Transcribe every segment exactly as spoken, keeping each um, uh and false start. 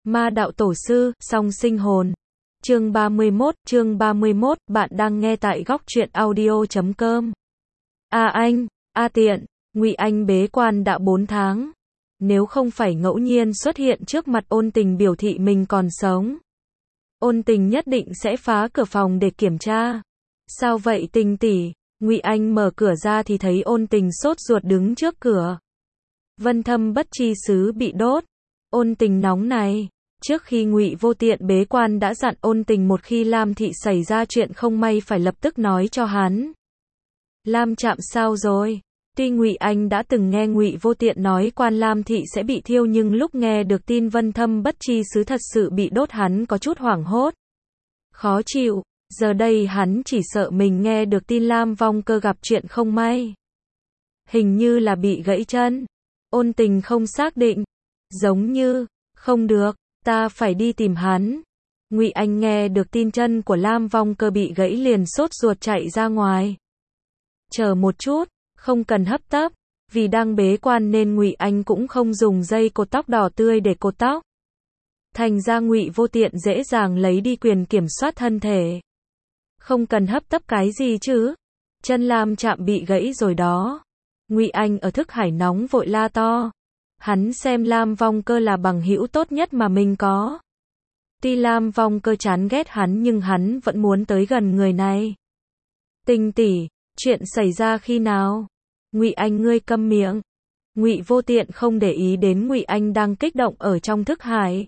Ma đạo tổ sư, song sinh hồn. Chương ba mươi mốt, chương ba mươi mốt, bạn đang nghe tại góc truyện audio chấm com. A anh, a tiện, Ngụy Anh bế quan đã bốn tháng. Nếu không phải ngẫu nhiên xuất hiện trước mặt Ôn Tình biểu thị mình còn sống, Ôn Tình nhất định sẽ phá cửa phòng để kiểm tra. Sao vậy Tình tỷ? Ngụy Anh mở cửa ra thì thấy Ôn Tình sốt ruột đứng trước cửa. Vân Thâm Bất Chi Xứ bị đốt. Ôn Tình nóng này. Trước khi Ngụy Vô Tiện bế quan đã dặn Ôn Tình một khi Lam thị xảy ra chuyện không may phải lập tức nói cho hắn. Lam Trạm sao rồi? Tuy Ngụy Anh đã từng nghe Ngụy Vô Tiện nói quan Lam thị sẽ bị thiêu, nhưng lúc nghe được tin Vân Thâm Bất Chi Xứ thật sự bị đốt hắn có chút hoảng hốt, khó chịu. Giờ đây hắn chỉ sợ mình nghe được tin Lam Vong Cơ gặp chuyện không may, hình như là bị gãy chân. Ôn Tình không xác định, giống như, không được, ta phải đi tìm hắn. Ngụy Anh nghe được tin chân của Lam Vong Cơ bị gãy liền sốt ruột chạy ra ngoài. Chờ một chút, không cần hấp tấp, vì đang bế quan nên Ngụy Anh cũng không dùng dây cột tóc đỏ tươi để cột tóc. Thành ra Ngụy Vô Tiện dễ dàng lấy đi quyền kiểm soát thân thể. Không cần hấp tấp cái gì chứ? Chân Lam Trạm bị gãy rồi đó. Ngụy Anh ở thức hải nóng vội la to. Hắn xem Lam Vong Cơ là bằng hữu tốt nhất mà mình có. Tuy Lam Vong Cơ chán ghét hắn nhưng hắn vẫn muốn tới gần người này. Tình tỷ, chuyện xảy ra khi nào? Ngụy Anh ngươi câm miệng. Ngụy Vô Tiện không để ý đến Ngụy Anh đang kích động ở trong thức hải.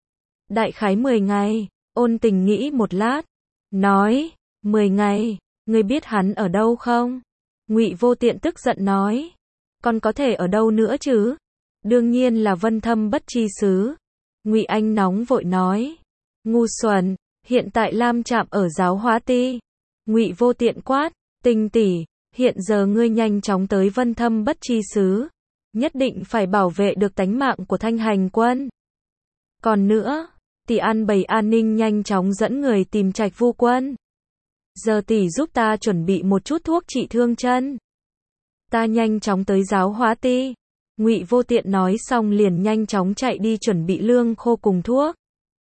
Đại khái mười ngày, Ôn Tình nghĩ một lát, nói, mười ngày, ngươi biết hắn ở đâu không? Ngụy Vô Tiện tức giận nói, còn có thể ở đâu nữa chứ? Đương nhiên là Vân Thâm Bất Chi Xứ. Ngụy Anh nóng vội nói, ngu xuẩn, hiện tại Lam Trạm ở Giáo Hóa Ti. Ngụy Vô Tiện quát, Tình tỷ, hiện giờ ngươi nhanh chóng tới Vân Thâm Bất Chi Xứ, nhất định phải bảo vệ được tánh mạng của Thanh Hành Quân. Còn nữa, tỷ an bày an ninh nhanh chóng dẫn người tìm Trạch Vu Quân. Giờ tỷ giúp ta chuẩn bị một chút thuốc trị thương chân. Ta nhanh chóng tới Giáo Hóa Ti. Ngụy Vô Tiện nói xong liền nhanh chóng chạy đi chuẩn bị lương khô cùng thuốc.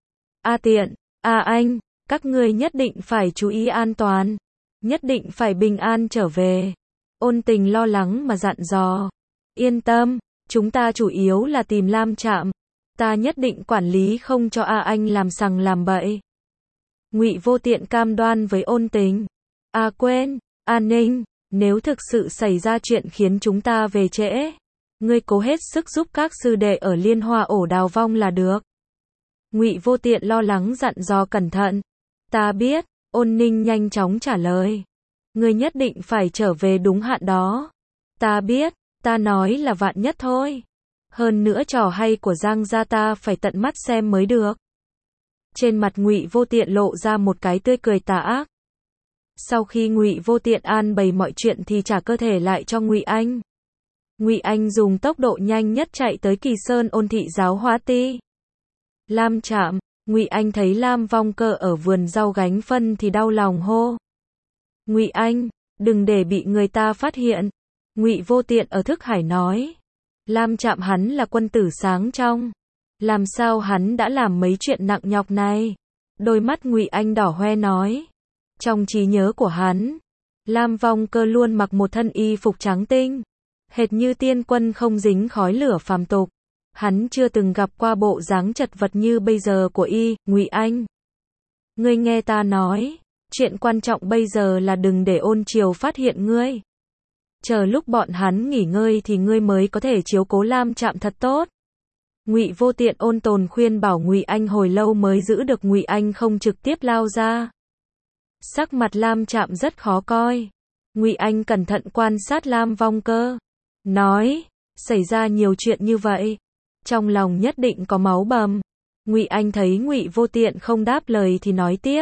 A Tiện, A Anh, các ngươi nhất định phải chú ý an toàn, nhất định phải bình an trở về. Ôn Tình lo lắng mà dặn dò. Yên tâm, chúng ta chủ yếu là tìm Lam Trạm. Ta nhất định quản lý không cho A Anh làm sằng làm bậy. Ngụy Vô Tiện cam đoan với Ôn Tình. À quên, an ninh, nếu thực sự xảy ra chuyện khiến chúng ta về trễ, ngươi cố hết sức giúp các sư đệ ở Liên Hoa Ổ đào vong là được. Ngụy Vô Tiện lo lắng dặn dò cẩn thận. Ta biết. Ôn Ninh nhanh chóng trả lời. Ngươi nhất định phải trở về đúng hạn đó. Ta biết, ta nói là vạn nhất thôi. Hơn nữa trò hay của Giang gia ta phải tận mắt xem mới được. Trên mặt Ngụy Vô Tiện lộ ra một cái tươi cười tà ác. Sau khi Ngụy Vô Tiện an bày mọi chuyện thì trả cơ thể lại cho Ngụy Anh. Ngụy Anh dùng tốc độ nhanh nhất chạy tới Kỳ Sơn Ôn thị Giáo Hóa Ti. Lam Trạm. Ngụy Anh thấy Lam Vong Cơ ở vườn rau gánh phân thì đau lòng hô. Ngụy Anh, đừng để bị người ta phát hiện. Ngụy Vô Tiện ở thức hải nói. Lam Trạm hắn là quân tử sáng trong. Làm sao hắn đã làm mấy chuyện nặng nhọc này? Đôi mắt Ngụy Anh đỏ hoe nói. Trong trí nhớ của hắn, Lam Vong Cơ luôn mặc một thân y phục trắng tinh, hệt như tiên quân không dính khói lửa phàm tục. Hắn chưa từng gặp qua bộ dáng chật vật như bây giờ của y. Ngụy Anh, ngươi nghe ta nói, chuyện quan trọng bây giờ là đừng để Ôn Triều phát hiện ngươi. Chờ lúc bọn hắn nghỉ ngơi thì ngươi mới có thể chiếu cố Lam Trạm thật tốt. Ngụy Vô Tiện ôn tồn khuyên bảo Ngụy Anh hồi lâu mới giữ được Ngụy Anh không trực tiếp lao ra. Sắc mặt Lam Trạm rất khó coi. Ngụy Anh cẩn thận quan sát Lam Vong Cơ, nói, xảy ra nhiều chuyện như vậy, trong lòng nhất định có máu bầm. Ngụy Anh thấy Ngụy Vô Tiện không đáp lời thì nói tiếp.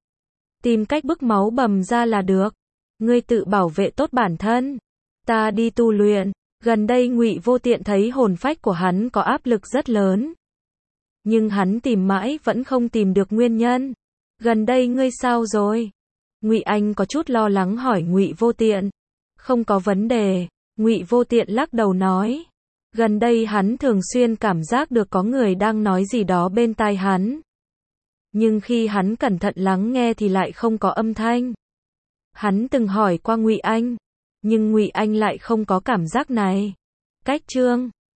Tìm cách bức máu bầm ra là được. Ngươi tự bảo vệ tốt bản thân. Ta đi tu luyện. Gần đây Ngụy Vô Tiện thấy hồn phách của hắn có áp lực rất lớn. Nhưng hắn tìm mãi vẫn không tìm được nguyên nhân. Gần đây ngươi sao rồi? Ngụy Anh có chút lo lắng hỏi Ngụy Vô Tiện. Không có vấn đề. Ngụy Vô Tiện lắc đầu nói. Gần đây hắn thường xuyên cảm giác được có người đang nói gì đó bên tai hắn. Nhưng khi hắn cẩn thận lắng nghe thì lại không có âm thanh. Hắn từng hỏi qua Ngụy Anh, nhưng Ngụy Anh lại không có cảm giác này. Cách chương